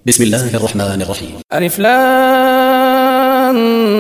بسم الله الرحمن الرحيم. ألف لام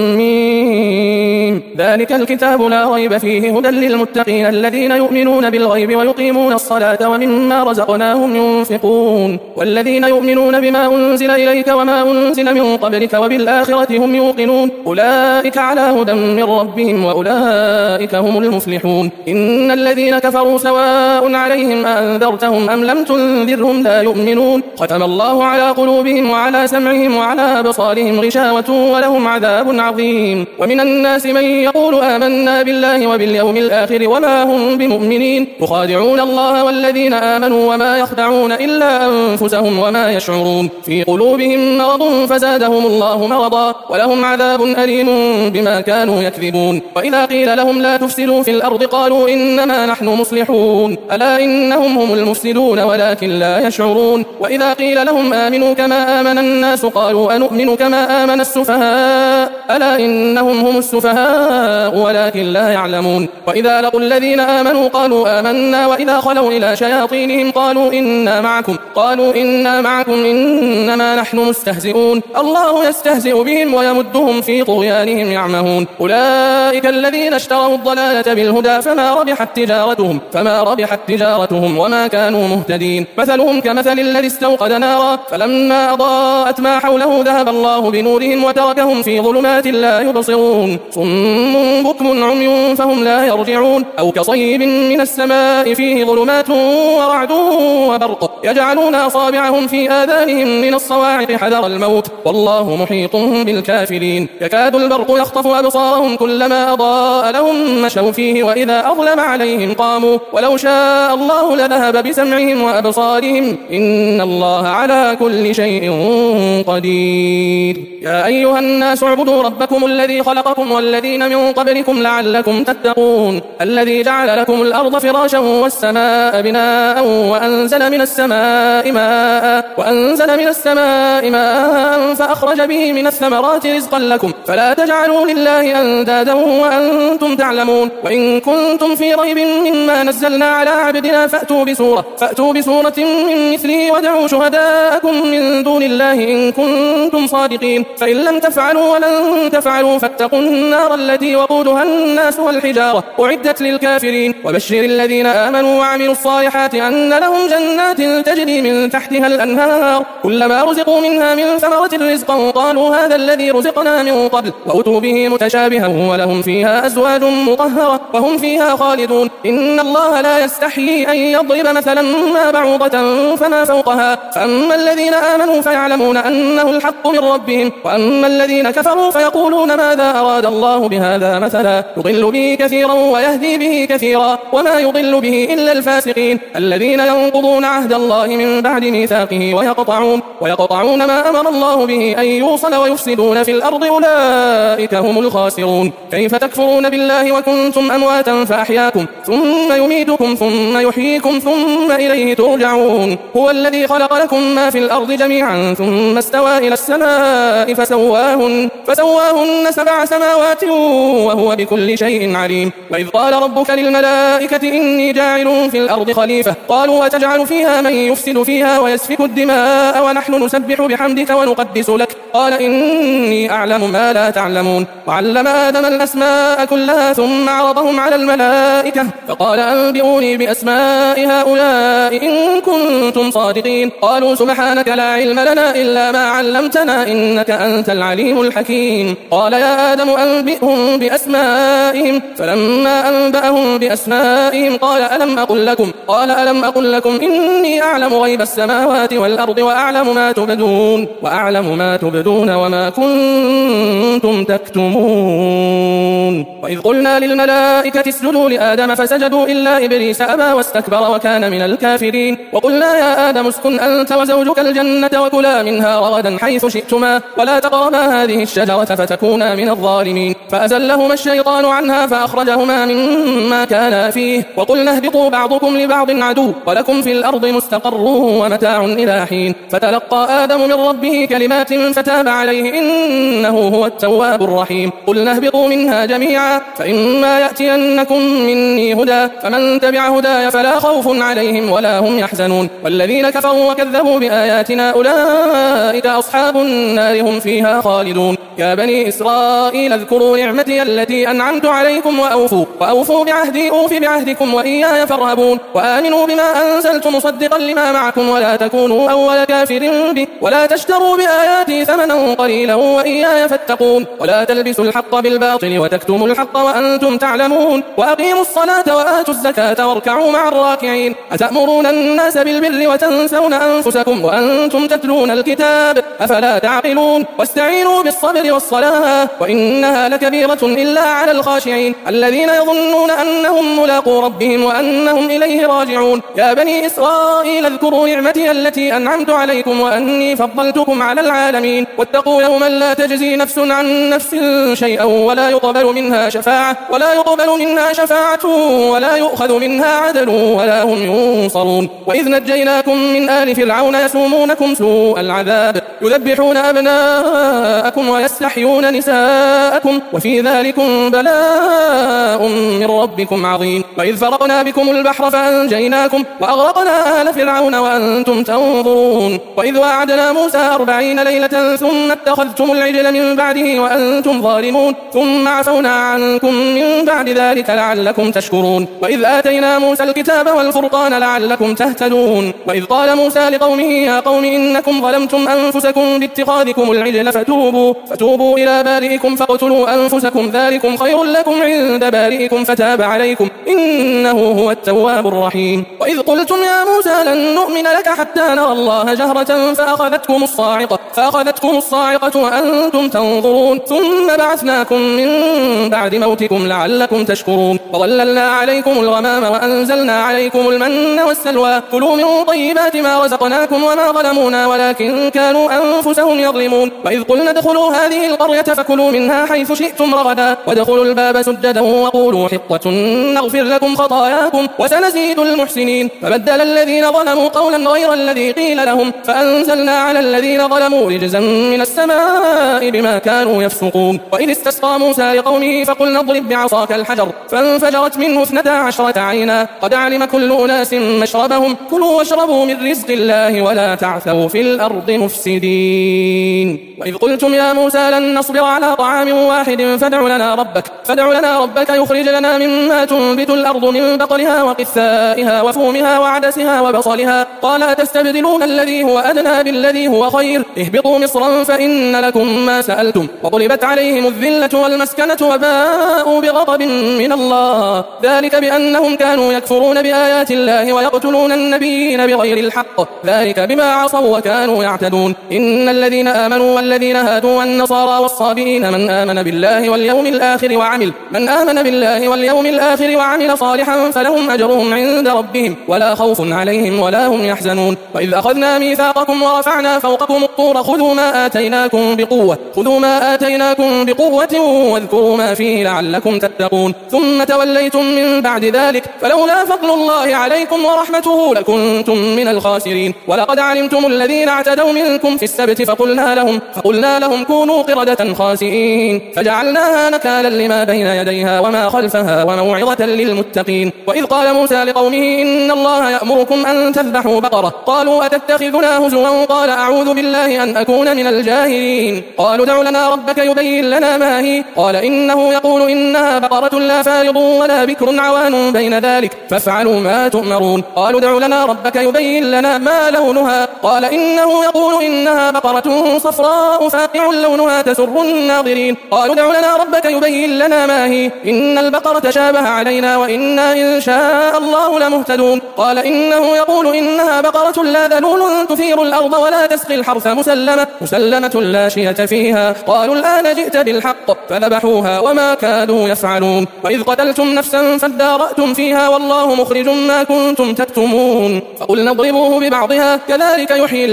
ميم. ذلك الكتاب لا ريب فيه هدى للمتقين الذين يؤمنون بالغيب ويقيمون الصلاة ومما رزقناهم ينفقون والذين يؤمنون بما أنزل إليك وما أنزل من قبلك وبالآخرة هم يوقنون أولئك على هدى من ربهم وأولئك هم المفلحون. إن الذين كفروا سواء عليهم أنذرتهم أم لم تنذرهم لا يؤمنون. ختم الله على قلوبهم وعلى سمعهم وعلى أبصارهم غشاوة ولهم عذاب عظيم. ومن الناس من يقول آمنا بالله وباليوم الآخر وما هم بمؤمنين يخادعون الله والذين آمنوا وما يخدعون إلا أنفسهم وما يشعرون. في قلوبهم مرض فزادهم الله مرضا ولهم عذاب أليم بما كانوا يكذبون. وإذا قيل لهم لا تفسدوا في الأرض قالوا إنما نحن مصلحون ألا إنهم هم المفسدون ولكن لا يشعرون. وإذا قيل لهم آمنوا كما آمن الناس قالوا أنؤمن كما آمن السفهاء ألا إنهم هم السفهاء ولكن لا يعلمون. وإذا لقوا الذين آمنوا قالوا آمنا وإذا خلوا إلى شياطينهم قالوا إنا معكم إنما نحن مستهزئون الله يستهزئ بهم ويمدهم في طغيانهم يعمهون. أولئك الذين اشتروا الضلالة بالهدى فما ربحت تجارتهم وما كانوا مهتدين. مثلهم كمثل الذي استوقد نارا فلما أضاءت ما حوله ذهب الله بنورهم وتركهم في ظلمات لا يبصرون صم بكم عمي فهم لا يرجعون. أو كصيب من السماء فيه ظلمات ورعد وبرق يجعلون أصابعهم في آذانهم من الصواعق حذر الموت والله محيط بالكافرين. يكاد البرق يخطف أبصارهم كلما أضاء لهم مشوا فيه وإذا أظلم عليهم قاموا ولو شاء الله لذهب بسمعهم وأبصارهم إن الله على كل شيء قدير. يا أيها الناس اعبدوا ربكم الذي خلقكم والذين من قبلكم لعلكم تتقون الذي جعل لكم الأرض فراشا والسماء بناء وأنزل من السماء ماء فأخرج به من الثمرات رزقا لكم فلا تجعلوا لله أندادا وأنتم تعلمون. وإن كنتم في ريب مما نزلنا على عبدنا فأتوا بسورة من مثله ودعوا شهداءكم من دون الله إن كنتم صادقين فإن لم تفعلوا ولن تفعلوا فاتقوا النار التي وقودها الناس والحجارة أعدت للكافرين. وبشر الذين آمنوا وعملوا الصالحات أن لهم جنات تجري من تحتها الأنهار كلما رزقوا منها من ثمرة رزقا قالوا هذا الذي رزقنا من قبل وأتوا به متشابها ولهم فيها أزواج مطهرة وهم فيها خالدون. إن الله لا يستحيي أن يضرب مثلا ما بعوضة فما فوقها فأما الذين آمنوا فيعلمون أنه الحق من ربهم وأما الذين كفروا فيقولون ماذا أراد الله بهذا مثلا يضل به كثيرا ويهدي به كثيرا وما يضل به إلا الفاسقين الذين ينقضون عهد الله من بعد ميثاقه ويقطعون ما أمر الله به أن يوصل ويفسدون في الأرض أولئك هم الخاسرون. كيف تكفرون بالله وكنتم أمواتا فأحياكم ثم يميتكم ثم يحييكم ثم إليه ترجعون. هو الذي خلق لكم ما في الأرض جميعا ثم استوى إلى السماء فسواهن 7 سماوات وهو بكل شيء عليم. وإذ قال ربك للملائكة إني جاعل في الأرض خليفة قالوا وتجعل فيها من يفسد فيها ويسفك الدماء ونحن نسبح بحمدك ونقدس لك قال إني أعلم ما لا تعلمون. وعلم آدم الأسماء كلها ثم عرضهم على الملائكة فقال أنبئوني بأسماء هؤلاء إن كنتم صادقين قالوا سبحانك لا علم لنا إلا ما علمتنا إنك أنت العليم الحكيم. قال يا آدم أنبئهم بأسمائهم فلما أنبأهم بأسمائهم قال ألم أقل لكم إني أعلم غيب السماوات والأرض وأعلم ما تبدون وما كنتم تكتمون. وإذ قلنا للملائكة اسجدوا لآدم فسجدوا إلا إبليس أبى واستكبر وكان من الكافرين. وقلنا يا آدم اسكن أنت وزوجك الجنة وكلا منها رغدا حيث شئتما ولا تقربا هذه الشجرة فتكونا من الظالمين فأزلهما الشيطان عنها فأخرجهما مما كانا فيه وقلنا اهبطوا بعضكم لبعض عدو ولكم في الأرض مستقر ومتاع إلى حين. فتلقى آدم من ربه كلمات فتاب عليه إنه هو التواب الرحيم. قلنا اهبطوا منها جميعا فإما يأتينكم مني هدى فمن تبع هداي فلا خوف عليهم ولا هم يحزنون والذين كفروا وكذبوا بآياتنا أولئك أصحاب النار هم فيها خالدون. يا بني إسرائيل اذكروا نعمتي التي أنعمت عليكم وأوفوا بعهدي أوف بعهدكم وإياي فارهبون وآمنوا بما أنزلت مصدقا لما معكم ولا تكونوا أول كافر به ولا تشتروا بآياتي ثمنا قليلا وإياي فاتقون ولا تلبسوا الحق بالباطل وتكتموا الحق وأنتم تعلمون وأقيموا الصلاة وآتوا الزكاة واركعوا مع الراكعين. أتأمرون الناس بالبر وتنسون أنفسكم وأنتم تتلون الكتاب أفلا تعقلون. واستعينوا بالصبر والصلاة وإنها لكبيرة إلا على الخاشعين الذين يظنون أنهم ملاقو ربهم وأنهم إليه راجعون. يا بني إسرائيل اذكروا نعمتي التي أنعمت عليكم وأني فضلتكم على العالمين. واتقوا يوما لا تجزي نفس عن نفس شيئا ولا يقبل منها شفاعة ولا يؤخذ منها عدل ولا هم ينصرون. وإذ نجيناكم من آل فرعون يسومونكم سوء العذاب يذبحون أبناءكم ويستحيون نساءكم وفي ذلكم بلاء من ربكم عظيم. وإذ فرقنا بكم البحر فأنجيناكم وأغرقنا آل فرعون وأنتم تنظرون. وإذ وعدنا موسى 40 ليلة ثم اتخذتم العجل من بعده وأنتم ظالمون ثم عفونا عنكم من بعد ذلك لعلكم تشكرون. وإذ آتينا موسى الكتاب والفرقان لعلكم تهتدون. وإذ قال موسى لقومه يا قوم إنكم ظلمتم أنفسكم باتخاذكم العجل فتوبوا إلى بارئكم فاقتلوا أنفسكم ذلكم خير لكم عند بارئكم فتاب عليكم إنه هو التواب الرحيم. وإذ قلتم يا موسى لن نؤمن لك حتى نرى الله جهرة فأخذتكم الصاعقة وأنتم تنظرون ثم بعثناكم من بعد موتكم لعلكم تشكرون. وظللنا عليكم الغمام وأنزلنا عليكم المن والسلوى كلوا من طيبات ما رزقناكم وما ظلمونا ولكن كانوا أنفسهم يظلمون. وإذ قلنا ادخلوا هذه القرية فكلوا منها حيث شئتم رغدا وادخلوا الباب سجدا وقولوا حطة نغفر لكم خطاياكم وسنزيد المحسنين. فبدل الذين ظلموا قولا غير الذي قيل لهم فأنزلنا على الذين ظلموا رجزا من السماء بما كانوا يفسقون. وإذ استسقى موسى لقومه فقلنا اضرب بعصاك الحجر فانفجرت منه 12 عينا قد علم كل أناس مشربهم كلوا واشربوا من رزق الله ولا تعثوا في الأرض مفسدين. وإذ قلتم يا موسى لن نصبر على طعام واحد فادع لنا ربك يخرج لنا مما تنبت الأرض من بقلها وقثائها وفومها وعدسها وبصلها قال أتستبدلون الذي هو أدنى بالذي هو خير اهبطوا مصرا فإن لكم ما سألتم وضربت عليهم الذلة والمسكنة وباءوا بغضب من الله ذلك بأنهم كانوا يكفرون بآيات الله ويقتلون النبيين بغير الحق ذلك بما عصوا وكانوا يعتدون. إن الذين آمنوا والذين هادوا والنصارى والصابئين من آمن بالله واليوم الآخر وعمل صالحا فلهم أجرهم عند ربهم ولا خوف عليهم ولا هم يحزنون. وإذ أخذنا ميثاقكم ورفعنا فوقكم الطور خذوا ما آتيناكم بقوة واذكروا ما فيه لعلكم تتقون ثم توليتم من بعد ذلك فلولا فضل الله عليكم ورحمته لكنتم من الخاسرين. ولقد علمتم الذين اعتدوا منكم في السبت فقلنا لهم كونوا قردة خاسئين فجعلناها نكالا لما بين يديها وما خلفها وموعظة للمتقين. وإذ قال موسى لقومه إن الله يأمركم أن تذبحوا بقرة قالوا أتتخذنا هزوا قال أعوذ بالله أن أكون من الجاهلين. قالوا ادع لنا ربك يبين لنا ما هي قال إنه يقول إنها بقرة لا فارض ولا بكر عوان بين ذلك فافعلوا ما تؤمرون. قالوا ادع لنا ربك يبين لنا ما لونها قال إنه يقول إنها بقرة صفراء فاقع لونها تسر الناظرين. قالوا ادع لنا ربك يبين لنا ما هي إن البقرة شابه علينا وإنا إن شاء الله لمهتدون. قال إنه يقول إنها بقرة لا ذلول تثير الأرض ولا تسقي الحرث مسلمة لا شية فيها. قالوا الآن جئت بالحق فذبحوها وما كادوا يفعلون. وإذ قتلتم نفسا فادارأتم فيها والله مخرج ما كنتم تكتمون فقلنا اضربوه ببعضها كذلك يحيي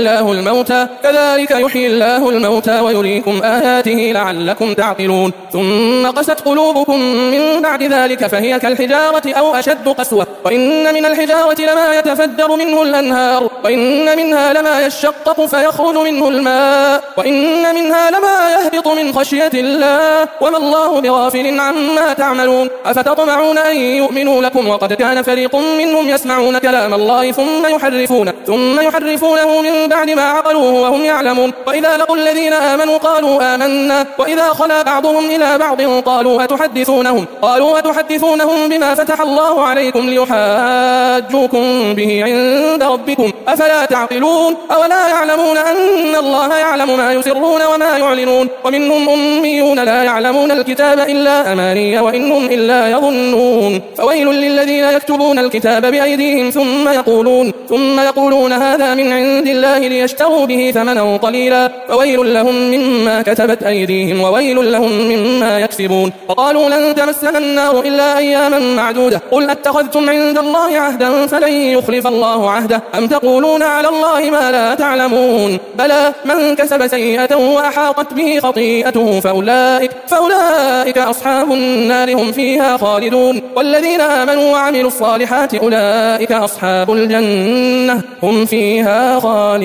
الله الموتى ويريكم آياته لعلكم تعقلون. ثم قست قلوبكم من بعد ذلك فهي كالحجارة أو أشد قسوة وإن من الحجارة لما يتفجر منه الأنهار وإن منها لما يشقق فيخرج منه الماء السماء وإن منها لما يهبط من خشية الله وما الله بغافل عما تعملون أفتطمعون أن يؤمنوا لكم وقد كان فريق منهم يسمعون كلام الله ثم يحرفونه من بعد ما عقلوه وهم يعلمون وإذا لقوا الذين آمنوا قالوا آمنا وإذا خلا بعضهم إلى بعض قالوا أتحدثونهم بما فتح الله عليكم ليحاجوكم به عند ربكم أفلا تعقلون أولا يعلمون أن الله يعلم ما يسرون وما يعلنون ومنهم أميون لا يعلمون الكتاب إلا أماني وإنهم إلا يظنون فويل للذين يكتبون الكتاب بأيديهم ثم يقولون هذا من عند الله ليشتروا به ثمنا قليلا فويل لهم مما كتبت أيديهم وويل لهم مما يكسبون وقالوا لن تمسنا النار إلا أياما معدودة قل أتخذتم عند الله عهدا فلن يخلف الله عهده أم تقولون على الله ما لا تعلمون بلى من كسب سيئة وأحاطت به خطيئته فأولئك أصحاب النار هم فيها خالدون والذين آمنوا وعملوا الصالحات أولئك أصحاب الجنة هم فيها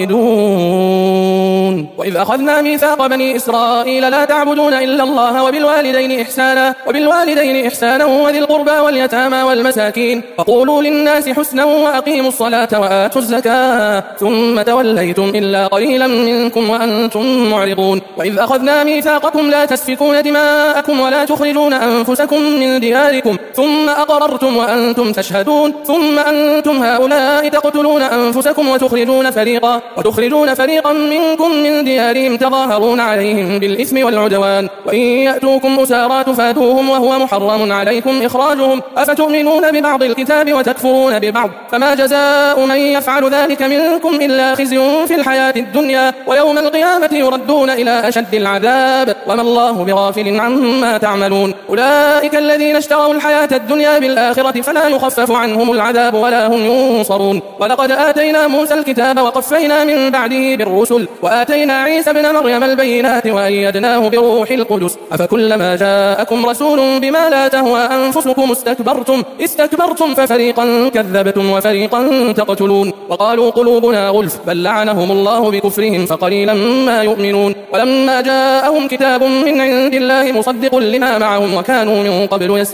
خالدون وإذ أخذنا ميثاق بني إسرائيل لا تعبدون إلا الله وبالوالدين إحسانا وذي القربى واليتامى والمساكين وقولوا للناس حسنا وأقيموا الصلاة وآتوا الزكاة ثم توليتم إلا قليلا منكم وأنتم معرضون وإذ أخذنا ميثاقكم لا تسفكون دماءكم ولا تخرجون أنفسكم من دياركم ثم أقررتم وأنتم تشهدون ثم أنتم هؤلاء تقتلون أنفسكم وتخرجون فريقا منكم من ديارهم تظاهرون عليهم بالإثم والعدوان وإن يأتوكم أسارى تفادوهم وهو محرم عليكم إخراجهم أفتؤمنون ببعض الكتاب وتكفرون ببعض فما جزاء من يفعل ذلك منكم إلا خزي في الحياة الدنيا ويوم القيامة يردون إلى أشد العذاب وما الله بغافل عما تعملون أولئك الذين اشتروا الحياة الدنيا بالآخرة فلا يخفف عنهم العذاب ولا هم ينصرون ولقد آتينا موسى الكتاب وقفينا من بعده بالرسل وآتينا عيسى ابن مريم البينات وأيدناه بروح القدس أفكلما جاءكم رسول بما لا تهوى أنفسكم استكبرتم ففريقا كذبتم وفريقا تقتلون وقالوا قلوبنا غلف بل لعنهم الله بكفرهم فقليلا ما يؤمنون ولما جاءهم كتاب من عند الله مصدق لما معهم وكانوا من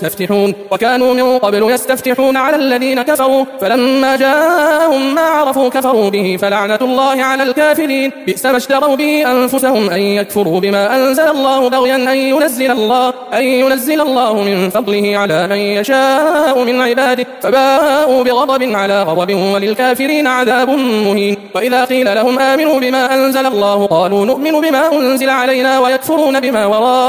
قبل يستفتحون على الذين كفروا فلما جاءهم ما عرفوا كفروا به فلعنة الله على الكافرين بئس ما اشتروا به أنفسهم أن يكفروا بما أنزل الله بغيا أن ينزل الله من فضله على من يشاء من عباده فباءوا بغضب على غضب وللكافرين عذاب مهين وإذا قيل لهم آمنوا بما أنزل الله قالوا نؤمن بما أنزل علينا ويكفرون بما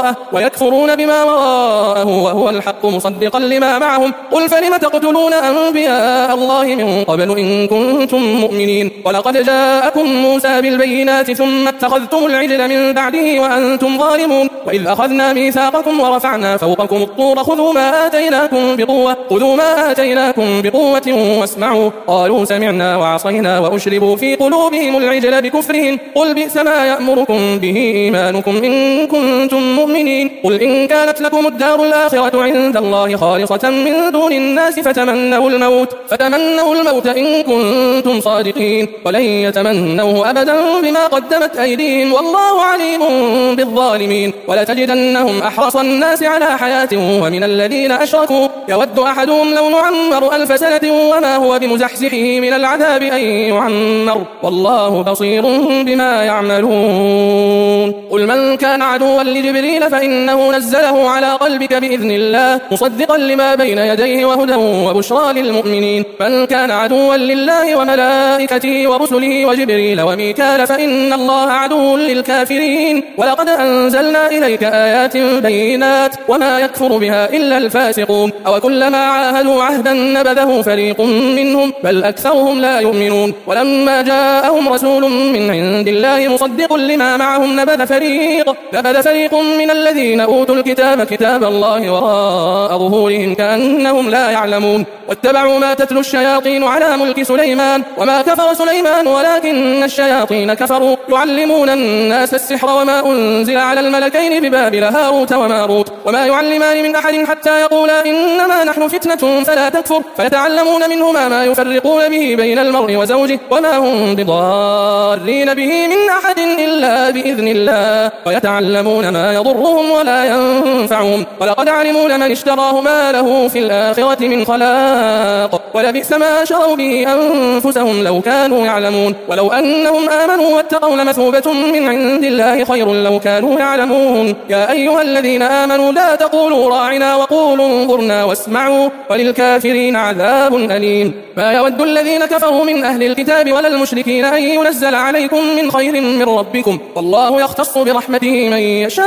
وراءه وهو الحق مصدقا لما معهم قل فلم تقتلون أنبياء الله من قبل إن كنتم مؤمنين ولقد جاءكم موسى بالبينات ثم اتخذتم العجل من بعده وأنتم ظالمون وإذ أخذنا ميثاقكم ورفعنا فوقكم الطور خذوا ما آتيناكم بقوة واسمعوا قالوا سمعنا وعصينا وأشربوا في قلوبهم العجل بكفرهم قل بئس ما يأمركم به إيمانكم إن كنتم مؤمنين قل إن كانت لكم الدار الآخرة عند الله خالصة من دون الناس فتمنوا الموت إن كنتم صادقين ولن يتمنوه أبدا بما قدمت أيديهم والله عليم بالظالمين ولتجدنهم أحرص الناس على حياة ومن الذين أشركوا يود أحدهم لو نعمر 1000 سنة وما هو بمزحزحه من العذاب أن يعمر والله بصير بما يعملون قل من كان عدوا لجبريل فإنه نزله على قلبك بإذن الله مصدقا لما بين يديه وهدى وبشرى للمؤمنين من كان عدوا لله وملائكته ورسله وجبريل وميكال فإن الله عدو للكافرين ولقد أنزلنا إليك آيات بينات وما يكفر بها إلا الفاسقون أو كلما عاهدوا عهدا نبذه فريق منهم بل أكثرهم لا يؤمنون ولما جاءهم رسول من عند الله مصدق لما معهم نبذ فريق من الذين أوتوا الكتاب كتاب الله وراء ظهورهم كأنهم لا يعلمون واتبعوا ما تتلو الشياطين على ملك سليمان وما كفر سليمان ولكن الشياطين كفروا يعلمون الناس السحر وما أنزل على الملكين ببابل هاروت وماروت وما يعلمان من أحد حتى يقولا إنما نحن فتنة فلا تكفر فيتعلمون منهما ما يفرقون به بين المرء وزوجه وما هم بضارين به من أحد إلا بإذن الله ويتعلمون ما يضرهم ولا ينفعهم ولقد علموا لمن اشتراه ما له في الآخرة من خلاق ولبئس ما شروا به أنفسهم لو كانوا يعلمون ولو أنهم آمنوا واتقوا لمثوبة من عند الله خير لو كانوا يعلمون يا أيها الذين آمنوا لا تقولوا راعنا وقولوا انظرنا واسمعوا وللكافرين عذاب أليم ما يود الذين كفروا من أهل الكتاب ولا المشركين أن ينزل عليكم من خير من ربكم والله يختص برحمته من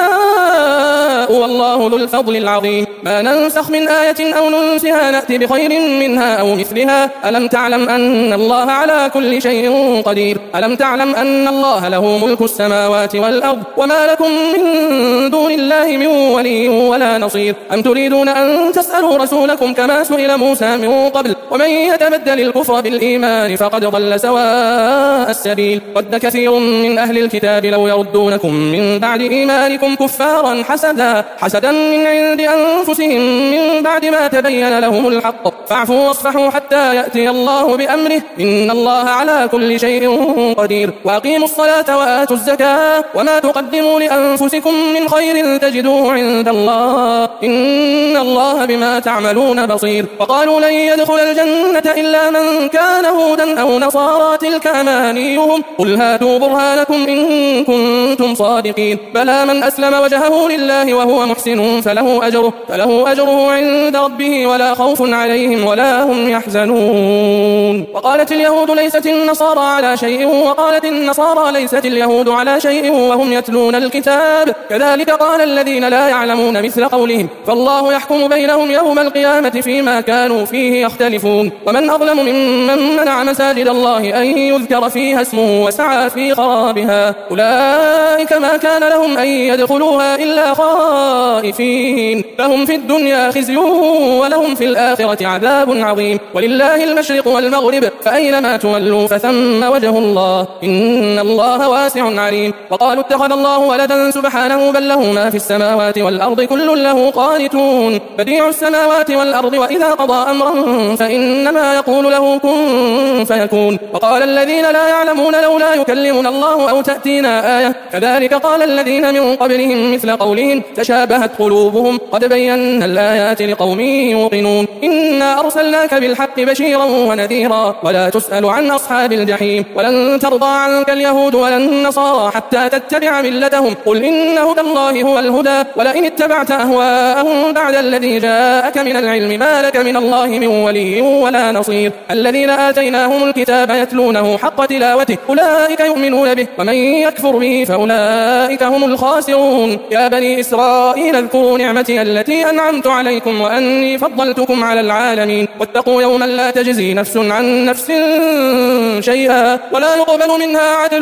يشاء والله ذو الفضل العظيم ما ننسخ من آية أو ننسها نأتي بخير منها أو مثلها ألم تعلم أن الله على كل شيء قدير ألم تعلم أن الله له ملك السماوات والأرض وما لكم من دون الله من ولي ولا نصير أم تريدون أن تسألوا رسولكم كما سئل موسى من قبل ومن يتبدل الكفر بالإيمان فقد ضل سواء السبيل ود كثير من أهل الكتاب لو يردونكم من بعد إيمانكم كفارا حسدا من عند أنفسهم من بعد ما تبين لهم الحق فاعفوا واصفحوا حتى يأتي الله بأمره إن الله على كل شيء قدير وأقيموا الصلاة وآتوا الزكاة وما تقدموا لأنفسكم من خير تجدوه عند الله إن الله بما تعملون بصير وقالوا لن يدخل الجنة إلا من كان هودا أو نصارى تلك أمانيهم قل هاتوا برهانكم إن كنتم صادقين بلى من أسلم وجهه لله وهو محسن فله أجره عند ربه ولا خوف عليهم ولا هم يحزنون وقالت اليهود ليست النصارى على شيء وقالت النصارى ليست اليهود على شيء وهم يتلون الكتاب كذلك قال الذين لا يعلمون مثل قولهم فالله يحكم بينهم يوم القيامة فيما كانوا فيه يختلفون ومن أظلم ممن منع مساجد الله أن يذكر فيها اسمه وسعى في خرابها أولئك ما كان لهم أن يدخلوها إلا خائفين لهم في الدنيا خزي ولهم في الآخرة عذاب عظيم ولله المشرق والمغرب فأينما تولوا فثم وجه الله إن الله واسع عليم وقالوا اتخذ الله ولدا سبحانه بل له ما في السماوات والأرض كل له قانتون بديع السماوات والأرض وإذا قضى أمرا فإنما يقول له كن فيكون وقال الذين لا يعلمون لولا يكلمنا الله أو تأتينا آية كذلك قال الذين من قبلهم مثل قولهم تشابهت قلوبهم قد بينا الآيات لقوم يوقنون إنا أرسلناك بالحق بشيرا ونذيرا ولا تسأل عن أصحاب الجحيم ولن ترضى عنك اليهود ولا النصارى حتى تتبع ملتهم قل إن هدى الله هو الهدى ولئن اتبعت أهواءهم بعد الذي جاءك من العلم ما لك من الله من ولي ولا نصير الذين آتيناهم الكتاب يتلونه حق تلاوته أولئك يؤمنون به ومن يكفر به فأولئك هم الخاسرون يا بني إسرائيل اذكروا نعمتي التي أنعمت عليكم وأني فضلتكم على العالمين واتقوا يوما لا تجزي نفس عن نفس شيئا ولا يقبل منها عدل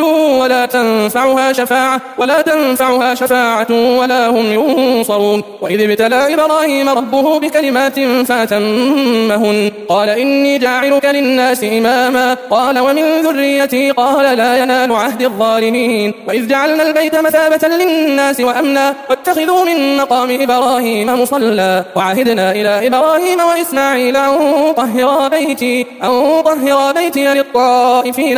ولا تنفعها شفاعة ولا هم ينصرون وإذ ابتلى إبراهيم ربه بكلمات فأتمهن قال إني جاعلك للناس إماما قال ومن ذريتي قال لا ينال عهد الظالمين وإذ جعلنا البيت مثابة للناس وأمنا واتخذوا من مقام إبراهيم مصلى وعهدنا إلى إبراهيم وإسماعيل أن طهر بيتي للطائفين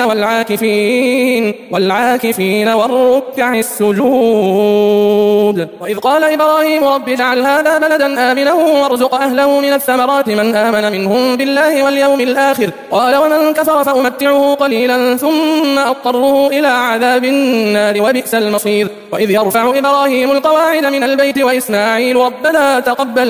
والعاكفين والركع السجود وإذ قال إبراهيم رب اجعل هذا بلدا آمنا وارزق أهله من الثمرات من آمن منهم بالله واليوم الآخر قال ومن كفر فأمتعه قليلا ثم أضطره إلى عذاب النار وبئس المصير وإذ يرفع إبراهيم القواعد من البيت وإسماعيل ربنا تقبل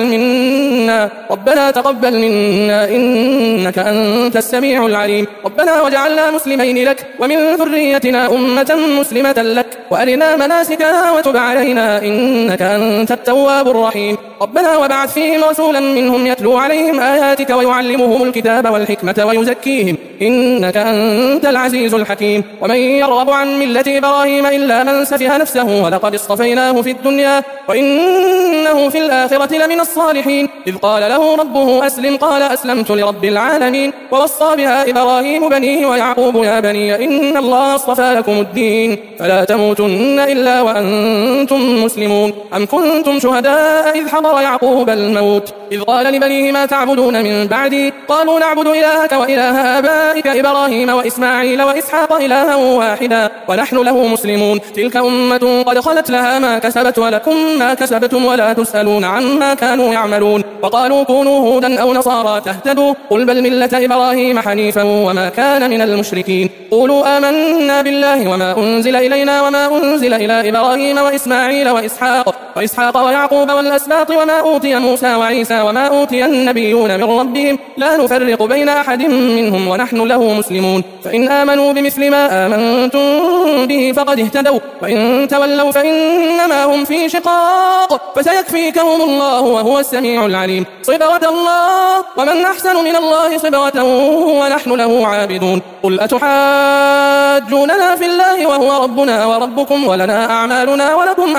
منا إنك أنت السميع العليم ربنا وجعلنا مسلمين لك ومن ذريتنا أمة مسلمة لك وأرنا مناسكنا وتب علينا إنك أنت التواب الرحيم ربنا وابعث فيهم رسولا منهم يتلو عليهم آياتك ويعلمهم الكتاب والحكمة ويزكيهم إنك أنت العزيز الحكيم ومن يرغب عن ملة إبراهيم إلا من سفه نفسه ولقد اصطفيناه في الدنيا وإنه في الآخرة لمن الصالحين إذ قال له ربه أسلم قال أسلمت لرب العالمين ووصى بها إبراهيم بنيه ويعقوب يا بني إن الله اصطفى لكم الدين فلا تموتن إلا وأنتم مسلمون أم كنتم شهداء إذ حضر يعقوب الموت إذ قال لبنيه ما تعبدون من بعدي قالوا نعبد إلهك وإله آبائك إبراهيم وإسماعيل وإسحاق إلها واحدا ونحن له مسلمون تلك أمة قد خلت لها ما كسبت ولكم ما كسبتم ولا تسألون عما كانوا يعملون وقالوا كونوا هودا أو نصارى تهتدوا قل بل ملة إبراهيم حنيفا وما كان من المشركين قولوا آمنا بالله وما أنزل إلينا وما أنزل إلى إبراهيم وإسماعيل وإسحاق ويعقوب والأسباط وما أوتي موسى وعيسى وما أوتي النبيون من ربهم لا نفرق بين أحد منهم ونحن له مسلمون فإن آمنوا بمثل ما آمنتم به فقد اهتدوا وإن تولوا فإنما هم في شقاق فسيكفيكهم الله وهو السميع العليم صبغة الله ومن أحسن من الله صبغة ونحن له عابدون قل أتحاجوننا في الله وهو ربنا وربكم ولنا أعمالنا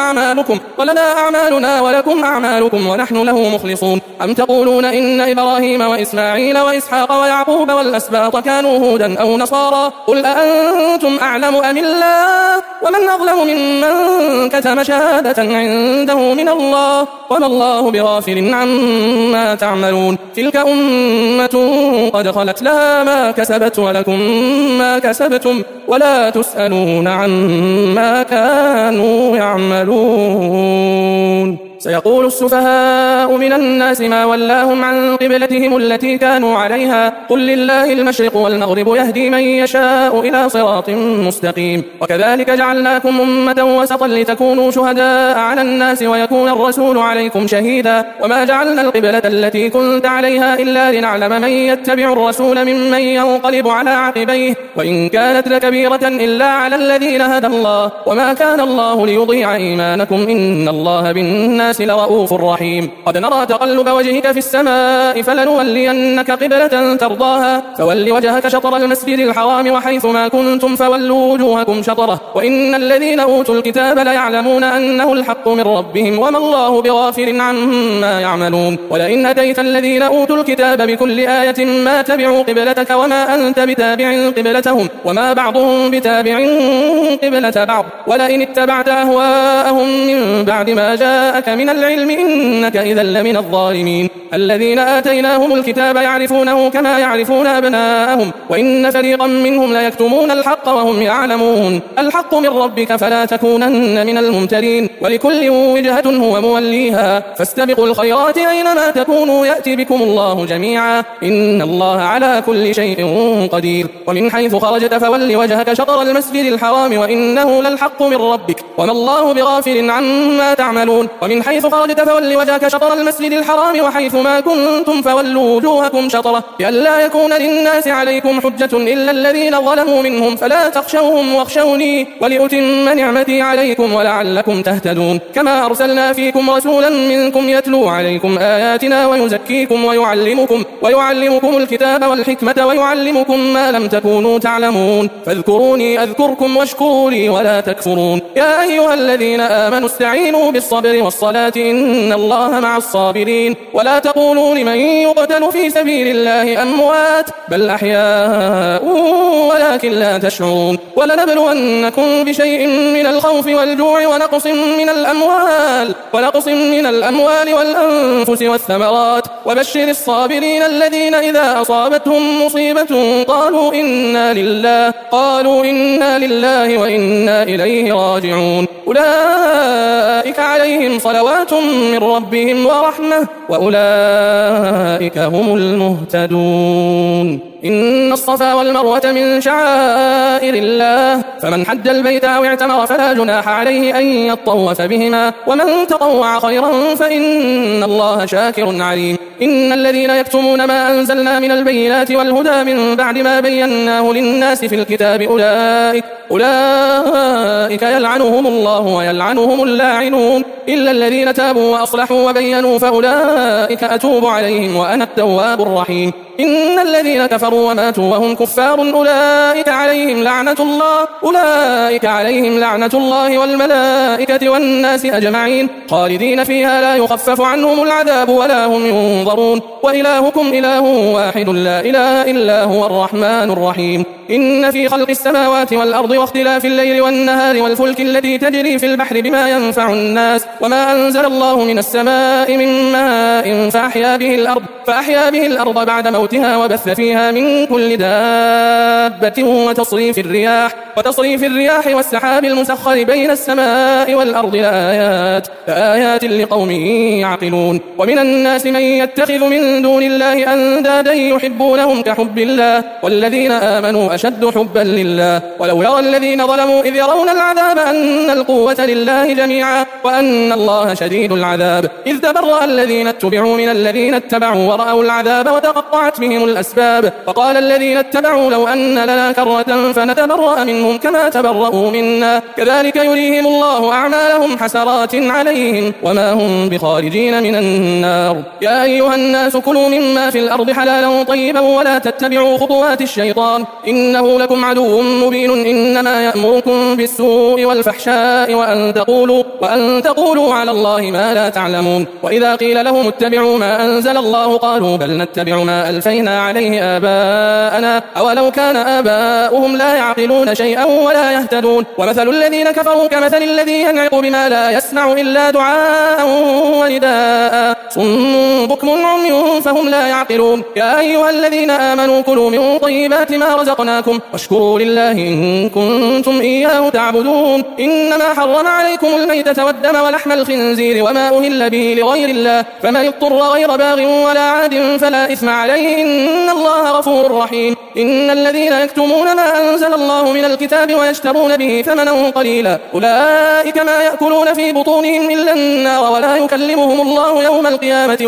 ولكم أعمالكم ونحن له مخلصون أم تقولون إن إبراهيم وإسماعيل وإسحاق ويعقوب والأسباط كانوا هودا أو نصارى قل أأنتم أعلم أم الله ومن أظلم ممن كتم شهادة عنده من الله وما الله بغافل عما تعملون تلك أمة قد خلت لها ما كسبت ولكم ما كسبتم ولا تسألون عما كانوا يعملون سيقول السفهاء من الناس ما ولاهم عن قبلتهم التي كانوا عليها قل لله المشرق والمغرب يهدي من يشاء إلى صراط مستقيم وكذلك جعلناكم أمة وسطا لتكونوا شهداء على الناس ويكون الرسول عليكم شهيدا وما جعلنا القبلة التي كنت عليها إلا لنعلم من يتبع الرسول ممن ينقلب على عقبيه وإن كانت لكبيرة إلا على الذين هدى الله وما كان الله ليضيع إيمانكم إن الله بالناس لرؤوف رحيم قد نرى تقلب وجهك في السماء فلنولينك قبلة ترضاها فول وجهك شطر المسجد الحرام وحيث ما كنتم فولوا وجوهكم شطره وإن الذين أوتوا الكتاب ليعلمون أنه الحق من ربهم وما الله بغافل عما يعملون ولئن أتيت الذين أوتوا الكتاب بكل آية ما تبعوا قبلتك وما أنت بتابع قبلتهم وما بعضهم بتابع قبلة بعض ولئن اتبعت أهواءهم من بعد ما جاءك من العلم إنك إذا لمن الظالمين الذين آتيناهم الكتاب يعرفونه كما يعرفون أبناءهم وإن فريقا منهم ليكتمون الحق وهم يعلمون الحق من ربك فلا تكونن من الممترين ولكل وجهة هو موليها فاستبقوا الخيرات أينما تكونوا يأتي بكم الله جميعا إن الله على كل شيء قدير ومن حيث خرجت فول وجهك شطر المسجد الحرام وإنه للحق من ربك وما الله بغافل عما تعملون ومن حيث خرجت فول وجهك شطر المسجد الحرام وحيث ما كنتم فولوا وجوهكم شطره لئلا يكون للناس عليكم حجة إلا الذين ظلموا منهم فلا تخشوهم واخشوني ولأتم نعمتي عليكم ولعلكم تهتدون كما أرسلنا فيكم رسولا منكم يتلو عليكم آياتنا ويزكيكم ويعلمكم الكتاب والحكمة ويعلمكم ما لم تكونوا تعلمون فاذكروني أذكركم واشكروا لي ولا تكفرون يا أيها الذين آمنوا استعينوا بالصبر والصلاة إن الله مع الصابرين ولا تقولوا لمن يقتل في سبيل الله أموات بل أحياء ولكن لا تشعرون ولنبلونكم بشيء من الخوف والجوع ونقص من الأموال والأنفس والثمرات وبشر الصابرين الذين إذا أصابتهم مصيبة قالوا إنا لله وإنا إليه راجعون أولئك عليهم صلوات من ربهم ورحمة وأولئك هم المهتدون إن الصفا والمروة من شعائر الله، فمن حج البيت أو اعتمر فلا جناح عليه أن يطوف بهما، ومن تطوع خيرا فإن الله شاكر عليم. إن الذين يكتمون ما أنزلنا من البينات والهدى من بعد ما بيناه للناس في الكتاب أولئك يلعنهم الله ويلعنهم اللاعنون، إلا الذين تابوا وأصلحوا وبينوا فأولئك أتوب عليهم وأنا التواب الرحيم. إن الذين كفروا وماتوا وهم كفار أولئك عليهم لعنة الله والملائكة والناس أجمعين، خالدين فيها لا يخفف عنهم العذاب ولا هم ينظرون، وإلهكم إله واحد لا إله إلا هو الرحمن الرحيم. إن في خلق السماوات والأرض واختلاف الليل والنهار والفلك التي تجري في البحر بما ينفع الناس وما أنزل الله من السماء من ماء فأحيا به الأرض بعد موتها وبث فيها من كل دابة وتصريف الرياح والسحاب المسخر بين السماء والأرض لآيات لقوم يعقلون. ومن الناس من يتخذ من دون الله أندادا يحبونهم كحب الله والذين آمنوا أشد حبا لله. ولو يرى الذين ظلموا إذ يرون العذاب أن القوة لله جميعا وأن الله شديد العذاب، إذ تبرأ الذين اتبعوا من الذين اتبعوا ورأوا العذاب وتقطعت بهم الأسباب، وقال الذين اتبعوا لو أن لنا كرة فنتبرأ منهم كما تبرأوا منا، كذلك يريهم الله أعمالهم حسرات عليهم وما هم بخارجين من النار. يا أيها الناس كلوا مما في الأرض حلالا طيبا ولا تتبعوا خطوات الشيطان إنه لكم عدو مبين، إنما يأمركم بالسوء والفحشاء وأن تقولوا على الله ما لا تعلمون. وإذا قيل لهم اتبعوا ما أنزل الله قالوا بل نتبع ما ألفينا عليه آباءنا أولو كان آباؤهم لا يعقلون شيئا ولا يهتدون. ومثل الذين كفروا كمثل الذي ينعق بما لا يسمع إلا دعاء ونداء صم بكم عمي فهم لا يعقلون. يا أيها الذين آمنوا كلوا من طيبات ما رزقناكم واشكروا لله إن كنتم إياه تعبدون. إنما حرم عليكم الميتة والدم ولحم الخنزير وما أهل به لغير الله، فمن اضطر غير باغ ولا عاد فلا إثم عليه إن الله غفور رحيم. إن الذين يكتمون ما أنزل الله من الكتاب ويشترون به ثمنا قليلا أولئك ما يأكلون في بطونهم إلا النار ولا يكلمهم الله يوم القيامة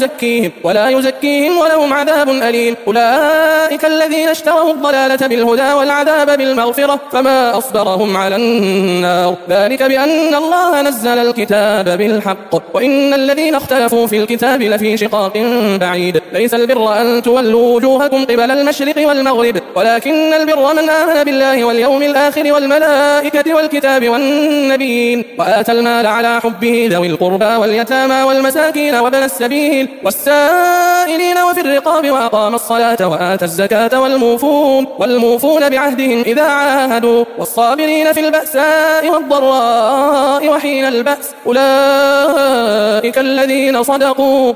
ولا يزكيهم ولهم عذاب أليم. أولئك الذين اشتروا الضلالة بالهدى والعذاب بالمغفرة فما أصبرهم على النار، ذلك بأن الله نزل الكتاب بالحق وإن الذين اختلفوا في الكتاب لفي شقاق بعيد. ليس البر أن تولوا وجوهكم قبل المشرق والمغرب ولكن البر من آمن بالله واليوم الآخر والملائكة والكتاب والنبيين وآتى المال على حبه ذوي القربى واليتامى والمساكين وابن السبيل والسائلين وفي الرقاب وأقام الصلاة وآتى الزكاة والموفون بعهدهم إذا عاهدوا والصابرين في البأساء والضراء وحين البأس أولئك الذين صدقوا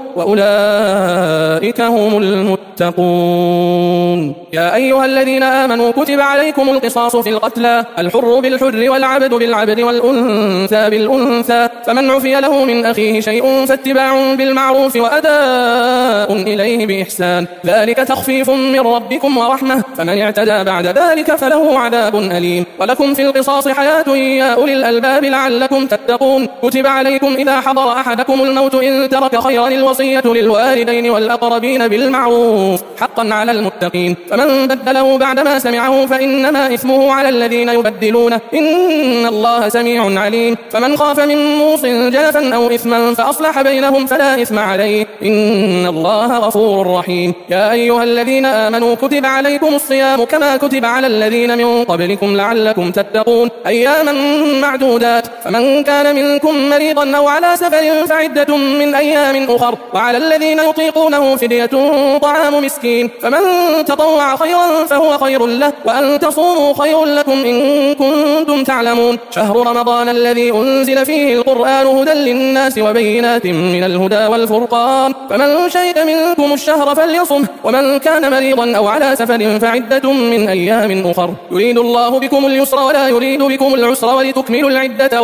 وأولئك هم المتقون. يا أيها الذين آمنوا كتب عليكم القصاص في القتلى الحر بالحر والعبد بالعبد والأنثى بالأنثى، فمن عفي له من أخيه شيء فاتباع بالمعروف وأداء إليه بإحسان، ذلك تخفيف من ربكم ورحمة، فمن اعتدى بعد ذلك فله عذاب أليم. ولكم في القصاص حياة يا أولي الألباب لعلكم تتقون. كتب عليكم إذا حضر أحدكم الموت إن ترك خيرا الوصية للوالدين والأقربين بالمعروف حقا على المتقين، فمن بدله بعدما سمعه فإنما إثمه على الذين يبدلونه إن الله سميع عليم. فمن خاف من موص جنفا أو إثما فأصلح بينهم فلا إثم عليه إن الله غفور رحيم. يا أيها الذين آمنوا كتب عليكم الصيام كما كتب على الذين من قبلكم لعلكم تتقون أياما معدودات، فمن كان منكم مريضا أو على سفر فعدة من أيام أخر، وعلى الذين يطيقونه فدية طعام مسكين، فمن تطوع خيرا فهو خير له وأن تصوموا خير لكم إن كنتم تعلمون. شهر رمضان الذي أنزل فيه القرآن هدى للناس وبينات من الهدى والفرقان، فمن شهد منكم الشهر فليصمه، ومن كان مريضا أو على سفر فعدة من أيام أخر، يريد الله بكم اليسر ولا يريد بكم العسر ولتكملوا العدة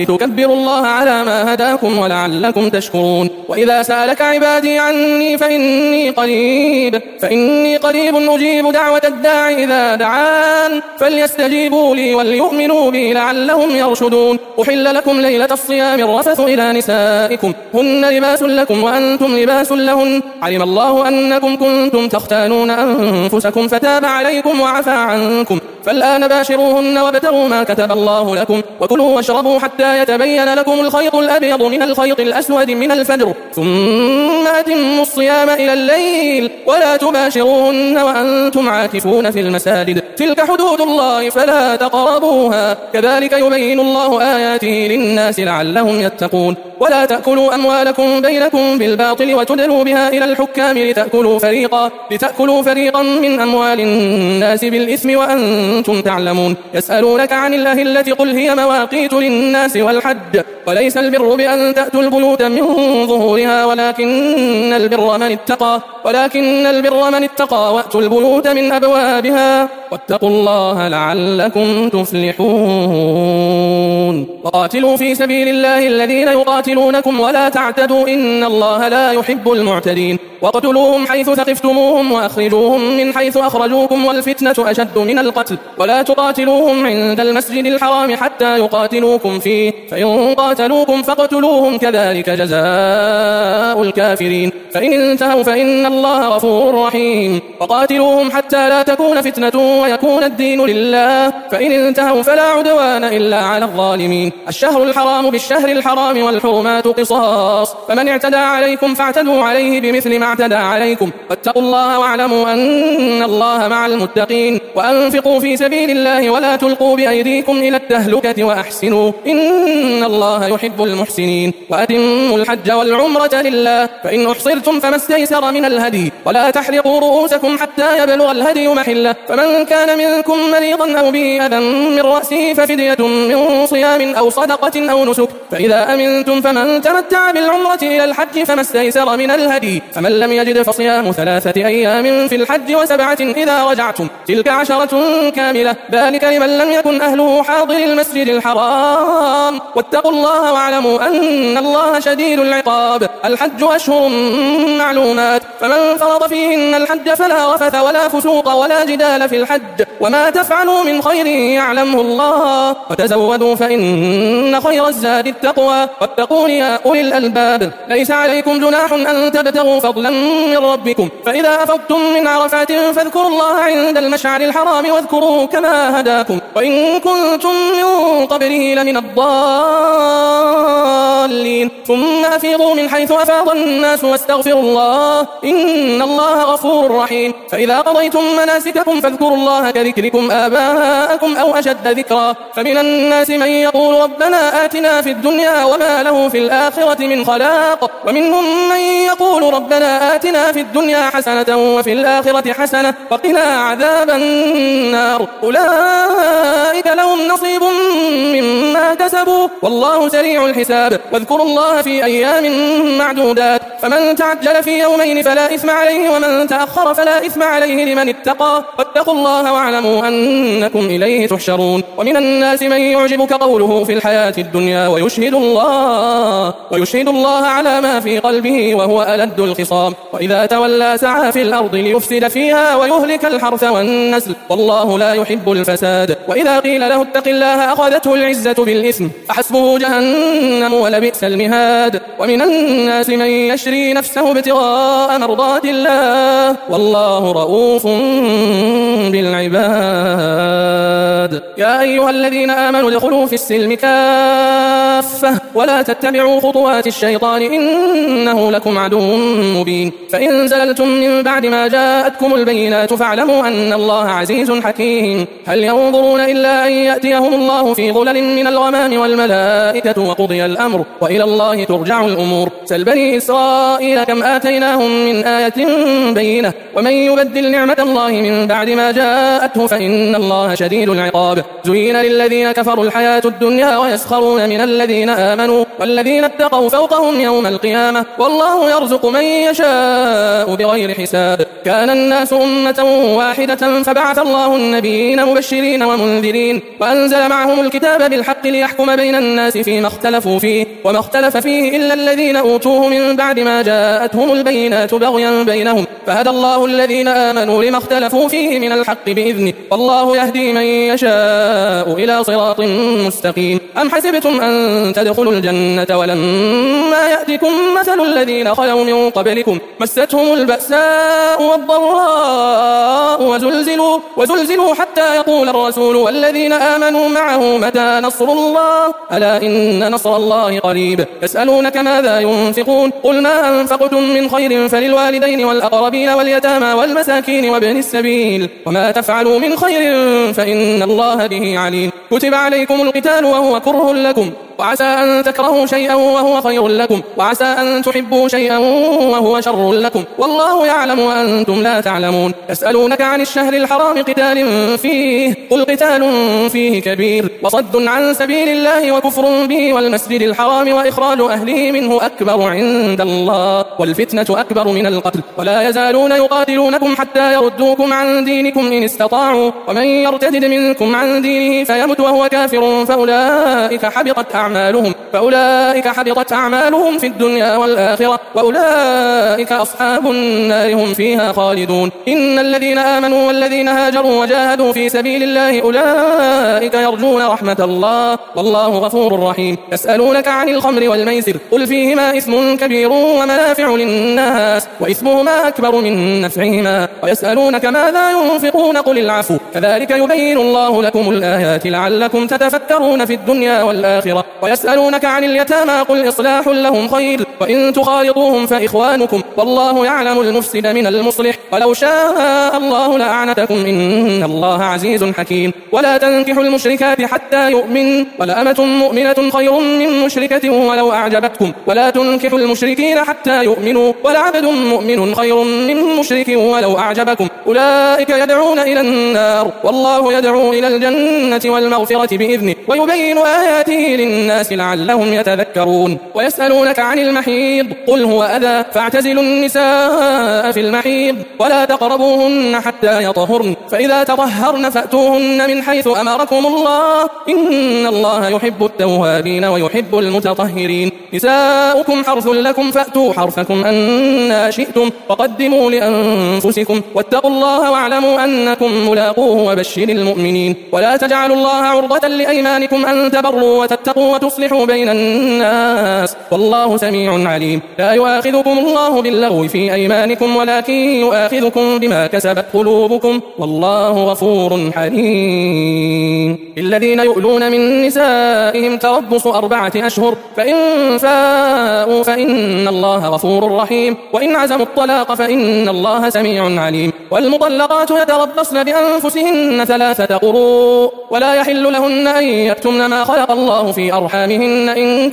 ولتكبروا الله على ما هداكم ولعلكم تشكرون. وإذا سألك عبادي عني فإني فإني قريب أجيب دعوة الداعي إذا دعان فليستجيبوا لي وليؤمنوا بي لعلهم يرشدون. أحل لكم ليلة الصيام الرفث إلى نسائكم هن لباس لكم وأنتم لباس لهن علم الله أنكم كنتم تختانون أنفسكم فتاب عليكم وعفى عنكم فالآن باشروهن وابتغوا ما كتب الله لكم وكلوا واشربوا حتى يتبين لكم الخيط الأبيض من الخيط الأسود من الفجر ثم أتموا الصيام إلى الليل ولا تباشروهن وأنتم عاكفون في المساجد تلك حدود الله فلا تقربوها كذلك يبين الله آياته للناس لعلهم يتقون. ولا تأكلوا أموالكم بينكم بالباطل وتدلوا بها إلى الحكام لتأكلوا فريقا من أموال الناس بالإثم وأنتم تعلمون. يسألونك عن الله التي قل هي مواقيت للناس والحج وليس البر بأن تأتوا البيوت من ظهورها ولكن البر من اتقى وأتوا البيوت من أبوابها واتقوا الله لعلكم تفلحون. وقاتلوا في سبيل الله الذين يقاتلونكم ولا تعتدوا إن الله لا يحب المعتدين. واقتلوهم حيث ثقفتموهم وأخرجوهم من حيث أخرجوكم والفتنة أشد من القتل ولا تقاتلوهم عند المسجد الحرام حتى يقاتلوكم فيه فإن قاتلوكم فاقتلوهم كذلك جزاء الكافرين. فإن انتهوا فإن الله غفور رحيم. وقاتلوهم حتى لا تكون فتنة ويكون الدين لله فإن انتهوا فلا عدوان إلا على الظالمين. الشهر الحرام بالشهر الحرام والحرمات قصاص فمن اعتدى عليكم فاعتدوا عليه بمثل ما اعتدى عليكم واتقوا الله واعلموا أن الله مع المتقين. وأنفقوا في سبيل الله ولا تلقوا بأيديكم إلى التهلكة وأحسنوا إن الله يحب المحسنين. وأتموا الحج والعمرة لله فإن أحصرتم فما استيسر من الهدي ولا تحلقوا رؤوسكم حتى يبلغ الهدي محله فمن كان منكم مريضا أو به أذى من رأسه ففدية من صيام أو صدقة أو نسك فإذا أمنتم فمن تمتع بالعمرة إلى الحج فما استيسر من الهدي فمن لم يجد فصيام 3 أيام في الحج و7 إذا رجعتم تلك 10 كاملة ذلك لمن لم يكن أهله حاضر المسجد الحرام واتقوا الله واعلموا أن الله شديد العقاب. الحج أشهر معلومات فمن فرض فيهن الحج فلا رفث ولا فسوق ولا جدال في الحج وما تفعلوا من خير يعلمه الله وتزودوا فإن خير الزاد التقوى واتقون يا أولي الألباب. ليس عليكم جناح أن تبتغوا فضلا من ربكم فإذا أفضتم من عرفات فاذكروا الله عند المشعر الحرام واذكروه كما هداكم وإن كنتم من قبله لمن الضالين ثم أفيضوا من حيث أفاض الناس واستغفروا الله إن الله غفور رحيم. فإذا قضيتم مناسككم فاذكروا الله كذكركم آباءكم أو أشد ذكرا فمن الناس من يقول ربنا آتنا في الدنيا وما له في الآخرة من خلاق ومنهم من يقول ربنا آتنا في الدنيا حسنة وفي الآخرة حسنة وقنا عذاب النار أولئك لهم نصيب مما كسبوا والله سريع الحساب. واذكروا الله في أيام معدودات فمن تعجل في يومين فلا إثم عليه ومن تأخر فلا إثم عليه لمن اتقى واتقوا الله واعلموا أنكم إليه تحشرون. ومن الناس من يعجبك قوله في الحياة الدنيا ويشهد الله على ما في قلبه وهو ألد الخصام وإذا تولى سعى في الأرض ليفسد فيها ويهلك الحرث والنسل والله لا يحب الفساد. وإذا قيل له اتق الله أخذته العزة بالإثم فحسبه جهنم ولبئس المهاد. ومن الناس من يشري نفسه ابتغاء مرضات الله والله رؤوف بالعباد. يا أيها الذين آمنوا ادخلوا في السلم كافة ولا تتبعوا خطوات الشيطان إنه لكم عدو مبين. فإن زللتم من بعد ما جاءتكم البينات فاعلموا أن الله عزيز حكيم. هل ينظرون إلا أن يأتيهم الله في ظلل من الغمام والملائكة وقضي الأمر وإلى الله ترجع الأمور. سل بني إسرائيل كم آتيناهم من آية بينة ومن يبدل نعمة الله من بعد ما جاءته فإن الله شديد العقاب. زين للذين كفروا الحياة الدنيا ويسخرون من الذين آمنوا والذين اتقوا فوقهم يوم القيامة والله يرزق من يشاء بغير حساب. كان الناس أمة واحدة فبعث الله النبيين مبشرين ومنذرين وأنزل معهم الكتاب بالحق ليحكم بين الناس فيما اختلفوا فيه وما اختلف فيه إلا الذين أوتوه من بعد ما جاءتهم البينات بغيا بينهم فهدى الله الذين آمنوا لما اختلفوا فيه من الحق بإذنه والله يهدي من يشاء إلى صراط مستقيم أم حسبتم أن تدخلوا الجنة ولما يأتكم مثل الذين خلوا من قبلكم مستهم البأساء والضراء وزلزلوا حتى يقول الرسول والذين آمنوا معه متى نصر الله ألا إن نصر الله قريب يسألونك ماذا ينفقون قل ما أنفقتم من خير فللوالدين والأقربين واليتامى والمساكين وابن السبيل وما تفعلوا من خير فإن الله به عليم كتب عليكم القتال وهو كره لكم وعسى أن تكرهوا شيئا وهو خير لكم وعسى أن تحبوا شيئا وهو شر لكم والله يعلم وأنتم لا تعلمون يسألونك عن الشهر الحرام قتال فيه قل قتال فيه كبير وصد عن سبيل الله وكفر به والمسجد الحرام وإخراج أهله منه أكبر عند الله والفتنة أكبر من القتل ولا يزالون يقاتلونكم حتى يردوكم عن دينكم إن استطاعوا ومن يرتد منكم عن دينه فيمت وهو كافر فأولئك حبطت أعمالهم في الدنيا والآخرة وأولئك أصحاب النار هم فيها خالدون إن الذين آمنوا والذين هاجروا وجاهدوا في سبيل الله أولئك يرجون رحمة الله والله غفور رحيم يسألونك عن الخمر والميسر قل فيهما إثم كبير ومنافع للناس وإثمهما أكبر من نفعهما ويسألونك ماذا ينفقون قل العفو كذلك يبين الله لكم الآيات لعلكم تتفكرون في الدنيا والآخرة ويسألونك عن اليتامى قل إصلاح لهم خير وإن تخالطوهم فإخوانكم والله يعلم المفسد من المصلح ولو شاء الله لأعنتكم إن الله عزيز حكيم ولا تنكحوا المشركات حتى يؤمن ولأمة مؤمنة خير من مشركة ولو أعجبتكم ولا تنكحوا المشركين حتى يؤمنوا ولعبد مؤمن خير من مشرك ولو أعجبكم أولئك يدعون إلى النار والله يدعو إلى الجنة والمغفرة بإذنه ويبين آياته للناس لعلهم يتذكرون ويسألونك عن المحيض قل هو أذى فاعتزلوا النساء في المحيض ولا تقربوهن حتى يطهرن فإذا تطهرن فأتوهن من حيث أمركم الله إن الله يحب التوابين ويحب المتطهرين نساؤكم حرث لكم فأتوا حرثكم أن شئتم وقدموا لأنفسكم واتقوا الله واعلموا أنكم ملاقوه وبشر المؤمنين ولا تجعلوا الله عرضة لأيمانكم أن تبروا وتتقوا وتصلحوا بين الناس والله سميع عليم لا يؤاخذكم الله باللغو في أيمانكم ولكن يؤاخذكم بما كسبت قلوبكم والله غفور حليم الذين يؤلون من نسائهم تربص 4 أشهر فإن فاءوا فإن الله غفور رحيم وإن عزموا الطلاق فإن الله سميع عليم والمطلقات يتربصن بأنفسهن 3 قروء ولا يحل لهن أن يكتمن ما خلق الله في أرحامهن إن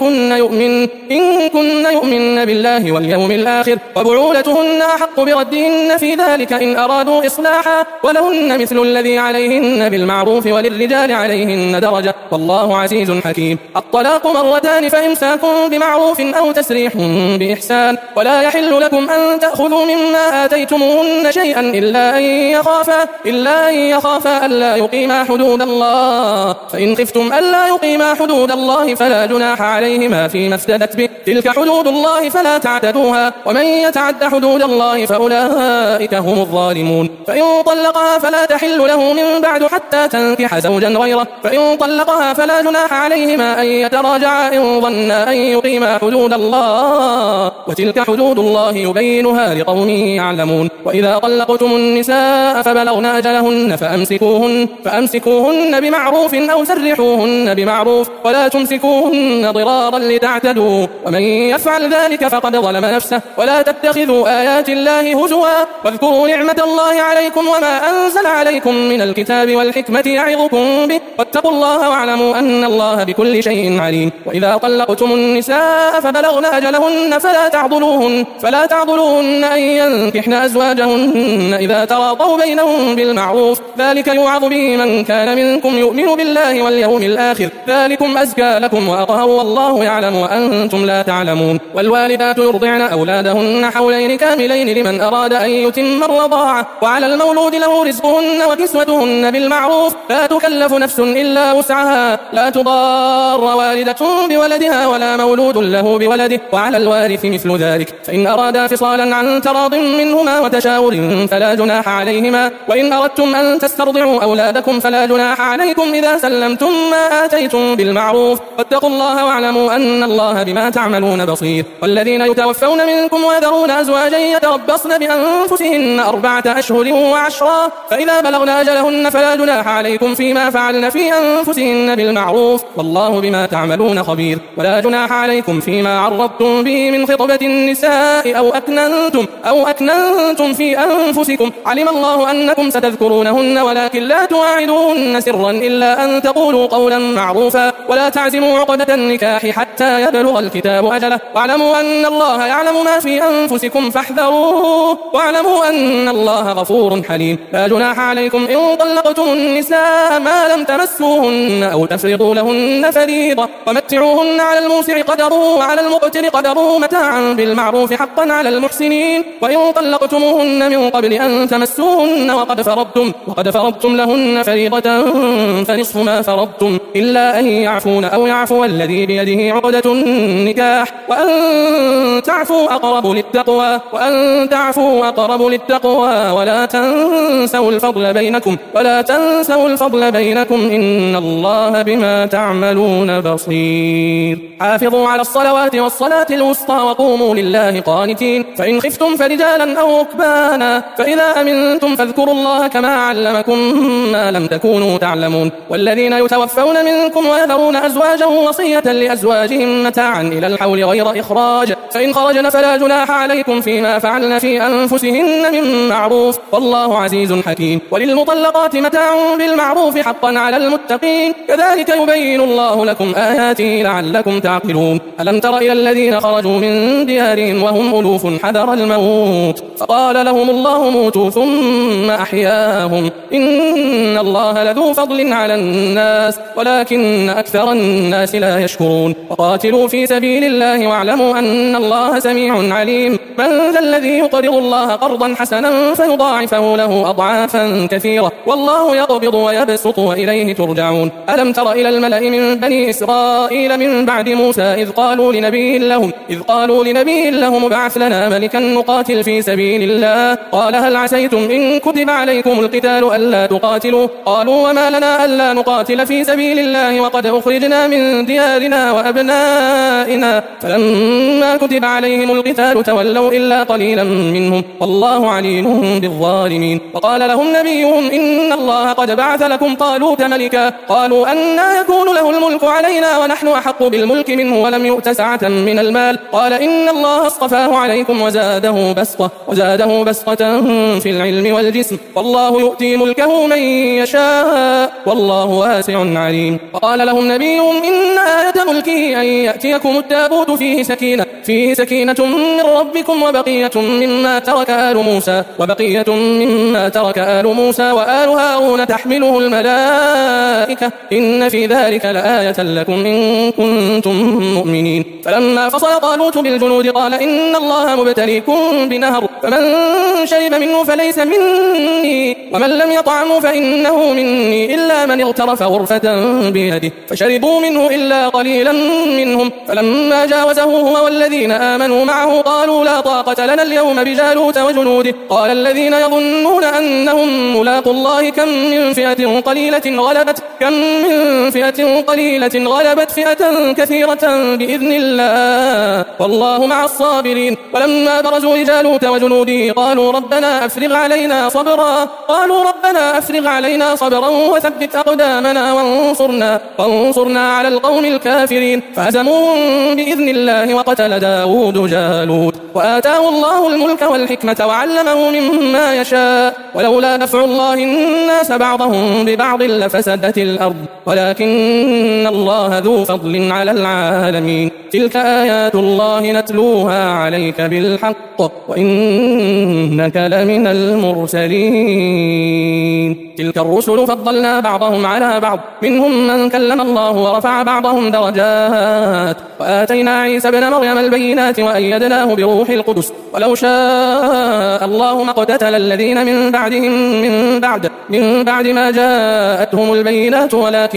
كن يؤمن بالله واليوم الآخر وبعولتهن أحق بردهن في ذلك إن أرادوا إصلاحا ولهن مثل الذي عليهن بالمعروف وللرجال عليهن درجة والله عزيز حكيم الطلاق 2 فإمساك بمعروف أو تسريح بإحسان ولا يحل لكم أن تأخذوا مما آتيتموهن شيئا إلا أن يخافا ألا يقيما حدود الله فإن خفتم ألا يقيما حدود الله فلا جناح عليهما فيما افتدت به تلك حدود الله فلا تعتدوها ومن يتعد حدود الله فأولئك هم الظالمون فإن طلقها فلا تحل له من بعد حتى تنكح زوجا غيره فإن طلقها فلا جناح عليهما أن يتراجعا إن ظنا أن يقيما حدود الله وتلك حدود الله يبينها لقوم يعلمون وإذا طلقتم النساء فبلغن أجلهن فأمسكوهن بمعروف أو سرحوهن بمعروف ولا تمسكوهن ضرارا لتعتدوا ومن يفعل ذلك فقد ظلم نفسه ولا تتخذوا آيات الله هزوا واذكروا نعمة الله عليكم وما أنزل عليكم من الكتاب والحكمة يعظكم به واتقوا الله واعلموا أن الله بكل شيء عليم وإذا طلقتم النساء فبلغن أجلهن فلا تعضلوهن أن ينكحن أزواجهن إذا تراضوا بينهم بالمعروف ذلك يوعظ به من كان منكم يؤمن بالله واليوم الآخر ذلكم أزكى وأزكى لكم وأطهر والله يعلم وأنتم لا تعلمون. والوالدات يرضعن أولادهن حولين كاملين لمن أراد أن يتم الرضاعة، وعلى المولود له رزقهن وكسوتهن بالمعروف، لا تكلف نفس إلا وسعها، لا تضار والدة بولدها ولا مولود له بولده، وعلى الوارث مثل ذلك، فإن أرادا فصالا عن تراض منهما وتشاور فلا جناح عليهما. وإن أردتم أن تسترضعوا أولادكم فلا جناح عليكم إذا سلمتم ما آتيتم بالمعروف، واتقوا الله واعلموا أن الله بما تعملون بصير. والذين يتوفون منكم ويذرون أزواجا يتربصن بأنفسهن 4 أشهر و10، فإذا بلغن أجلهن فلا جناح عليكم فيما فعلن في أنفسهن بالمعروف، والله بما تعملون خبير. ولا جناح عليكم فيما عرضتم به من خطبة النساء أو أكننتم في أنفسكم، علم الله أنكم ستذكرونهن ولكن لا تواعدوهن سرا إلا أن تقولوا قولا معروفا، ولا تعزموا عقدة النكاح حتى يبلغ الكتاب أجله، واعلموا أن الله يعلم ما في أنفسكم فاحذروه، واعلموا أن الله غفور حليم. لا جناح عليكم إن طلقتم النساء ما لم تمسوهن أو تفرضوا لهن فريضة، ومتعوهن على الموسع قدره وعلى المقتر قدره متاعا بالمعروف حقا على المحسنين. وإن طلقتموهن من قبل أن تمسوهن وقد فرضتم لهن فريضة فنصف ما فرضتم إلا أن يعفون أو يعفو الذي بيده عقدة النكاح، وأن تعفوا أقرب للتقوى ولا تنسوا الفضل بينكم إن الله بما تعملون بصير. حافظوا على الصلوات والصلاة الوسطى وقوموا لله قانتين. فإن خفتم فرجالا أو ركبانا، فإذا أمنتم فاذكروا الله كما علمكم ما لم تكونوا تعلمون. والذين يتوفون منكم ويذرون أزواجا وصية لأزواجهم متاعا إلى الحول غير إخراج، فإن خرجن فلا جناح عليكم فيما فعلن في أنفسهن من معروف، والله عزيز حكيم. وللمطلقات متاع بالمعروف حقا على المتقين، كذلك يبين الله لكم آياته لعلكم تعقلون. ألم تر إلى الذين خرجوا من ديارهم وهم ألوف حذر الموت فقال لهم الله موتوا ثم أحياهم، إن الله لذو فضل على الناس ولكن أكثر الناس لا يشكرون. وقاتلوا في سبيل الله واعلموا أن الله سميع عليم. من ذا الذي يقرض الله قرضا حسنا فيضاعفه له أضعافا كثيرة، والله يقبض ويبسط وإليه ترجعون. ألم تر إلى الملأ من بني إسرائيل من بعد موسى إذ قالوا لنبي لهم ابعث لنا ملكا نقاتل في سبيل الله، قال هل عسيتم إن كتب عليكم القتال ألا تقاتلوا، قالوا وما لنا ألا نقاتل في سبيل الله وقد أخرجنا من ديارنا وأبنائنا، فلما كتب عليهم القتال تولوا إلا قليلا منهم، والله عليم بالظالمين. وقال لهم نبيهم إن الله قد بعث لكم طالوت ملكا، قالوا أنى يكون له الملك علينا ونحن أحق بالملك منه ولم يؤت سعة من المال، قال إن الله اصطفاه عليكم وزاده بسطة في العلم والجسم، والله يؤتي ملكه من يشاء والله واسع عليم. وقال لهم نبيهم إن آية ملكه أن يأتيكم التابوت فيه سكينة من ربكم وبقية مما ترك آل موسى وآل هارون تحمله الملائكة، إن في ذلك لآية لكم إن كنتم مؤمنين. فلما فصل طالوت بالجنود قال إن الله مبتليكم بنهر، فمن شرب منه فليس مني ومن لم يطعمه فإنه مني إلا من اغترف غرفة بيده، فشربوا منه إلا قليلا منهم. فلما جاوزه هو والذين آمنوا معه قالوا لا طاقة لنا اليوم بجالوت وجنوده، قال الذين يظنون أنهم ملاقوا الله كم من فئة قليلة غلبت فئة كثيرة بإذن الله والله مع الصابرين. ولما برزوا لجالوت وجنوده قالوا ربنا أفرغ علينا صبرا وثبت أقدامنا وانصرنا على القوم الكافرين، فهزموهم بإذن الله وقتل داود جالوت، وآتاه الله الملك والحكمة وعلمه مما يشاء، ولولا دفع الله الناس بعضهم ببعض لفسدت الأرض ولكن الله ذو فضل على العالمين. تلك آيات الله نتلوها عليك بالحق وإنك لمن المرسلين. تلك الرسل فضلنا بعضهم على بعض منهم من كلم الله ورفع بعضهم درجات وآتينا عيسى ابن مريم البينات وأيدناه بروح القدس ولو شاء الله ما اقتتل الذين من بعدهم من بعد ما جاءتهم البينات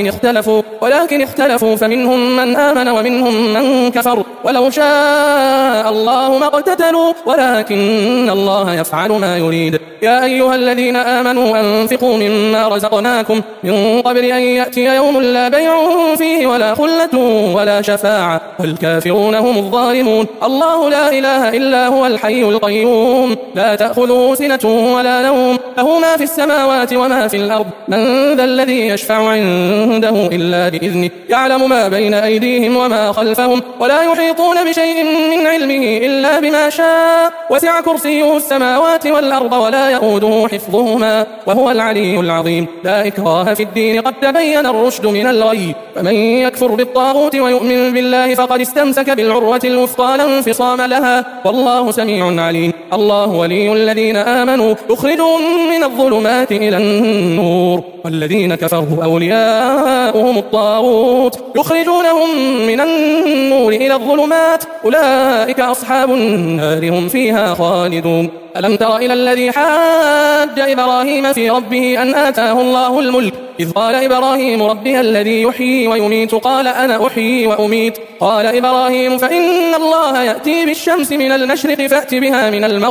ولكن اختلفوا فمنهم من آمن ومنهم من كفر ولو شاء الله ما اقتتلوا ولكن الله يفعل ما يريد يا أيها الذين آمنوا أنفقوا مما رزقناكم من قبل أن يأتي يوم لا بيع فيه ولا خلة ولا شفاعة والكافرون هم الظالمون الله لا إله إلا هو الحي القيوم لا تأخذه سنة ولا نوم له ما في السماوات وما في الأرض من ذا الذي يشفع عنده إلا بإذنه يعلم ما بين أيديهم وما خلفهم ولا يحيطون بشيء من علمه إلا بما شاء وسع كرسيه السماوات والأرض ولا يؤوده حفظهما وهو العلي العظيم لا إكراه في الدين قد تبين الرشد من الغي فمن يكفر بالطاغوت ويؤمن بالله فقد استمسك بالعروة الوثقى لا انفصام لها والله سميع عليم الله ولي الذين آمنوا يخرجهم من الظلمات إلى النور والذين كفروا أولياؤهم الطاغوت يخرجونهم من النور إلى الظلمات أولئك أصحاب النار هم فيها خالدون ألم تر إلى الذي حاج إبراهيم في ربه أن آتاه الله الملك إذ قال إبراهيم ربي الذي يحيي ويميت قال أنا أحيي وأميت قال إبراهيم فإن الله يأتي بالشمس من المشرق فأت بها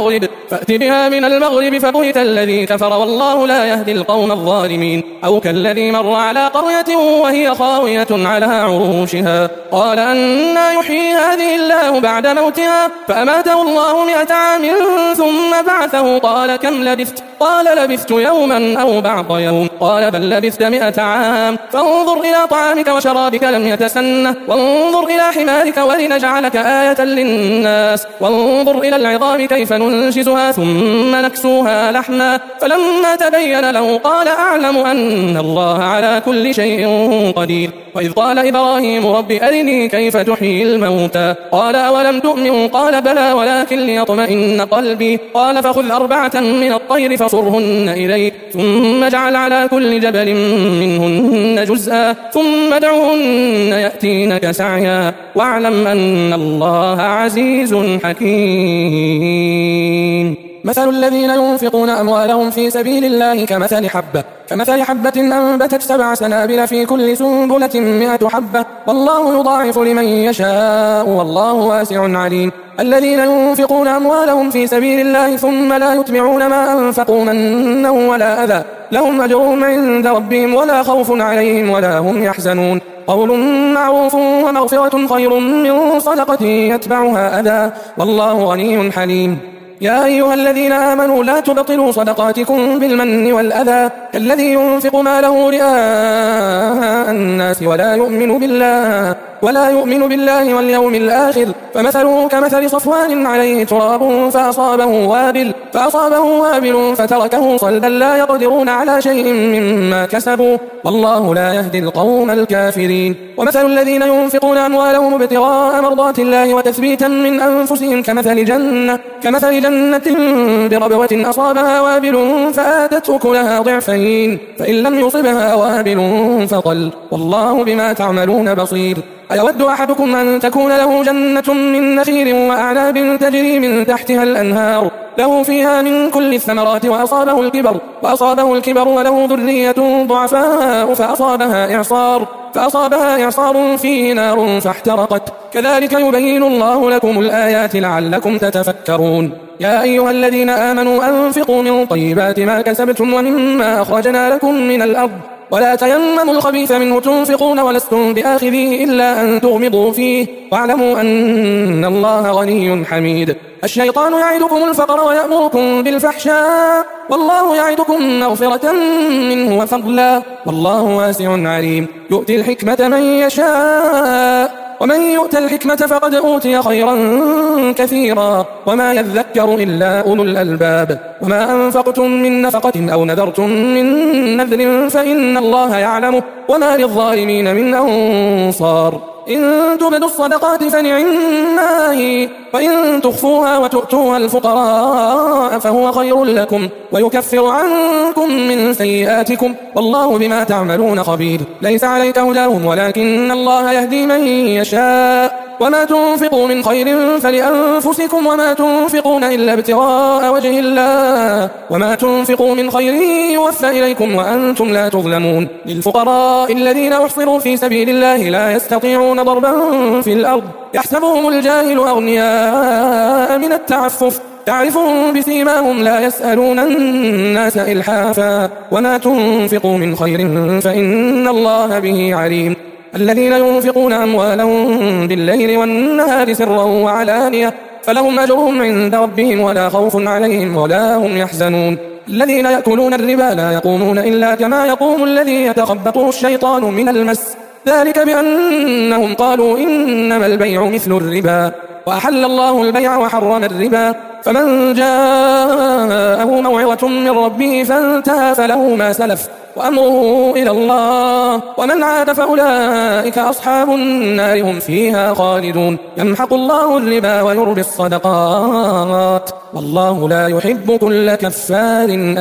من المغرب فبهت الذي كفر والله لا يهدي القوم الظالمين أو كالذي مر على قرية وهي خاوية على عروشها قال أنى يحيي هذه الله بعد موتها فأماته الله 100 عام ثم بعثه قال كم لبثت قال لبثت يوما أو بعض يوم قال بل لبثت 100 عام فانظر إلى طعامك وشرابك لم يتسنه وانظر إلى حمارك ولنجعلك آية للناس وانظر إلى العظام كيف ننشزها ثم نكسوها لحما فلما تبين له قال أعلم أن الله على كل شيء قدير وإذ قال إبراهيم رب أرني كيف تحيي الموتى قال أولم تؤمن قال بلى ولكن ليطمئن قلبي قال فخذ 4 من الطير فصرهن إليك ثم اجعل على كل جبل منهن جزءا ثم ادعهن يأتينك سعيا واعلم أن الله عزيز حكيم مثل الذين ينفقون أموالهم في سبيل الله كمثل حبة أنبتت 7 سنابل في كل سنبلة 100 حبة والله يضاعف لمن يشاء والله واسع عليم الذين ينفقون أموالهم في سبيل الله ثم لا يتبعون ما أنفقوا منا ولا أذى لهم أجرهم عند ربهم ولا خوف عليهم ولا هم يحزنون قول معروف ومغفرة خير من صدقة يتبعها أذى والله غني حليم يا أيها الذين آمنوا لا تبطلوا صدقاتكم بالمن والأذى كالذي ينفق ماله رئاء الناس ولا يؤمن بالله واليوم الآخر فمثله كمثل صفوان عليه تراب فأصابه وابل فتركه صلدا لا يقدرون على شيء مما كسبوا والله لا يهدي القوم الكافرين ومثل الذين ينفقون أموالهم ابتغاء مرضات الله وتثبيتا من أنفسهم كمثل جنة بربوة أصابها وابل فآتت أكلها ضعفين فإن لم يصبها وابل فطل والله بما تعملون بصير أيود أحدكم أن تكون له جنة من نخيل وأعناب تجري من تحتها الأنهار له فيها من كل الثمرات وأصابه الكبر وله ذرية ضعفاء فأصابها إعصار فيه نار فاحترقت كذلك يبين الله لكم الآيات لعلكم تتفكرون يا أيها الذين آمنوا أنفقوا من طيبات ما كسبتم ومما أخرجنا لكم من الأرض ولا تيمموا الخبيث منه تنفقون ولستم بآخذيه إلا أن تغمضوا فيه واعلموا أن الله غني حميد الشيطان يعدكم الفقر ويأمركم بالفحشاء والله يعدكم مغفرة منه وفضلا والله واسع عليم يؤتي الحكمة من يشاء ومن يؤت الحكمة فقد أوتي خيرا كثيرا وما يذكر إلا أولو الألباب وما أنفقتم من نفقة أو نذرتم من نذر فإن الله يعلمه وما للظالمين من أنصار إن تبدوا الصدقات فنعما هي، وإن تخفوها وتؤتوها الفقراء فهو خير لكم ويكفر عنكم من سيئاتكم والله بما تعملون خبير. ليس عليك هداهم ولكن الله يهدي من يشاء وما تنفقوا من خير فلأنفسكم وما تنفقون إلا ابتغاء وجه الله وما تنفقوا من خير يوفى إليكم وأنتم لا تظلمون. للفقراء الذين أحصروا في سبيل الله لا يستطيعون ضربا في الأرض يحسبهم الجاهل أغنياء من التعفف تعرفهم بسيماهم لا يسألون الناس إلحافا وما تنفقوا من خير فإن الله به عليم. الذين ينفقون أموالهم بالليل والنهار سرا وعلانية فلهم أجرهم عند ربهم ولا خوف عليهم ولا هم يحزنون. الذين يأكلون الربا لا يقومون إلا كما يقوم الذي يتخبطه الشيطان من المس ذلك بأنهم قالوا إنما البيع مثل الربا وأحل الله البيع وحرم الربا فمن جاءه موعظة من ربه فانتهى فله ما سلف وأمره إلى الله ومن عاد فأولئك أصحاب النار هم فيها خالدون. يمحق الله الربا ويربي الصدقات والله لا يحب كل كفار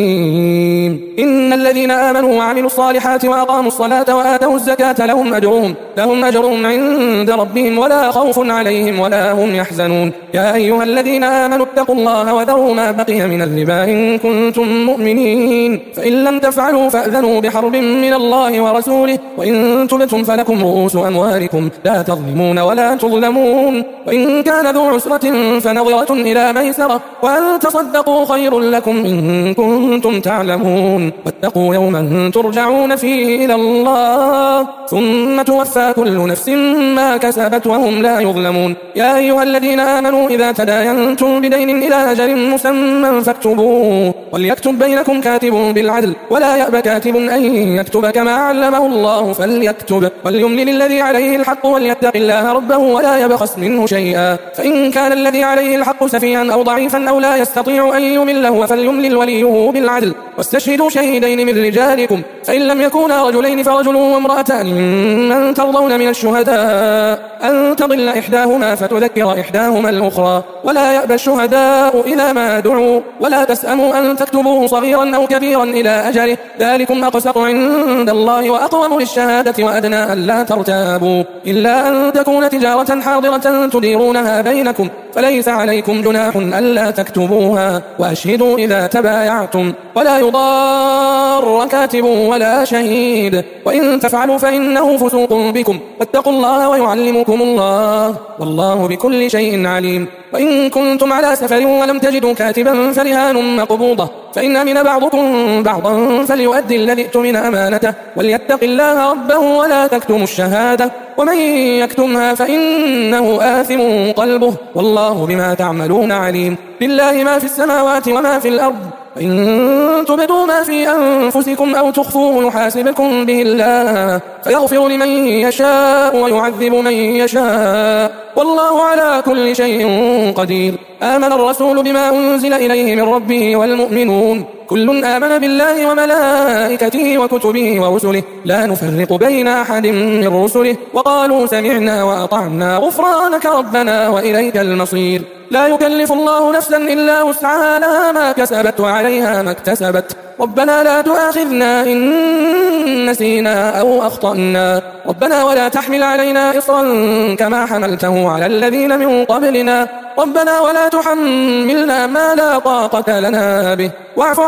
أثيم. إن الذين آمنوا وعملوا الصالحات وأقاموا الصلاة وآتوا الزكاة لهم أجرهم عند ربهم ولا خوف عليهم ولا هم يحزنون. يا أيها الذين آمنوا اتقوا الله وذروا ما بقي من الربا إن كنتم مؤمنين فإن لم تفعلوا فأذنوا بحرب من الله ورسوله وإن تبتم فلكم رؤوس أموالكم لا تظلمون ولا تظلمون وإن كان ذو عسرة فنظرة إلى ميسرة وأن تصدقوا خير لكم إن كنتم تعلمون واتقوا يوما ترجعون فيه إلى الله ثم توفى كل نفس ما كسبت وهم لا يظلمون. يا أيها الذين آمنوا إذا تداينتم بدين إلى أجل مسمى فاكتبوه وليكتب بينكم كاتب بالعدل ولا يأبى كاتب أن يكتب كما علمه الله فليكتب وليملل الذي عليه الحق وليتق الله ربه ولا يبخس منه شيئا فإن كان الذي عليه الحق سفيها أو ضعيفا أو لا يستطيع أن يمله فليملل وليه بالعدل واستشهدوا شهيدين من رجالكم فإن لم يكونا رجلين فرجل وامرأتان ممن ترضون من الشهداء أن تضل إحداهما فتذكر إحداهما الأخرى ولا يأبى الشهداء إذا ما دعوا ولا تسأموا أن تكتبوه صغيرا أو كبيرا إلى أجله ذلكم أقسط عند الله وأقوم للشهادة وأدنى ألا ترتابوا إلا أن تكون تجارة حاضرة تديرونها بينكم فليس عليكم جناح ألا تكتبوها وأشهدوا إذا تبايعتم ولا يضار كاتب ولا شهيد وإن تفعلوا فإنه فسوق بكم واتقوا الله ويعلمكم الله والله بكل شيء عليم. وإن كنتم على سفر ولم تجدوا كاتبا فرهان مقبوضة فإن أمن بعضكم بعضا فليؤدي الذي اؤتمن أمانته وليتق الله ربه ولا تكتموا الشهادة ومن يكتمها فإنه آثم قلبه والله بما تعملون عليم. لله ما في السماوات وما في الأرض إن تبدوا ما في أنفسكم أو تخفوه يحاسبكم به الله فيغفر لمن يشاء ويعذب من يشاء والله على كل شيء قدير. آمن الرسول بما أنزل إليه من ربه والمؤمنون كل آمن بالله وملائكته وكتبه ورسله لا نفرق بين أحد من رسله وقالوا سمعنا وأطعنا غفرانك ربنا وإليك المصير. لا يكلف الله نفسا إلا وسعها لها ما كسبت وعليها ما اكتسبت ربنا لا تؤاخذنا إن نسينا أو أخطأنا ربنا ولا تحمل علينا إصرا كما حملته على الذين من قبلنا ربنا ولا تحملنا ما لا طاقة لنا به واعف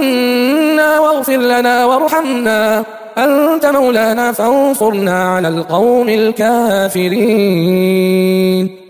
عنا واغفر لنا وارحمنا أنت مولانا فانصرنا على القوم الكافرين.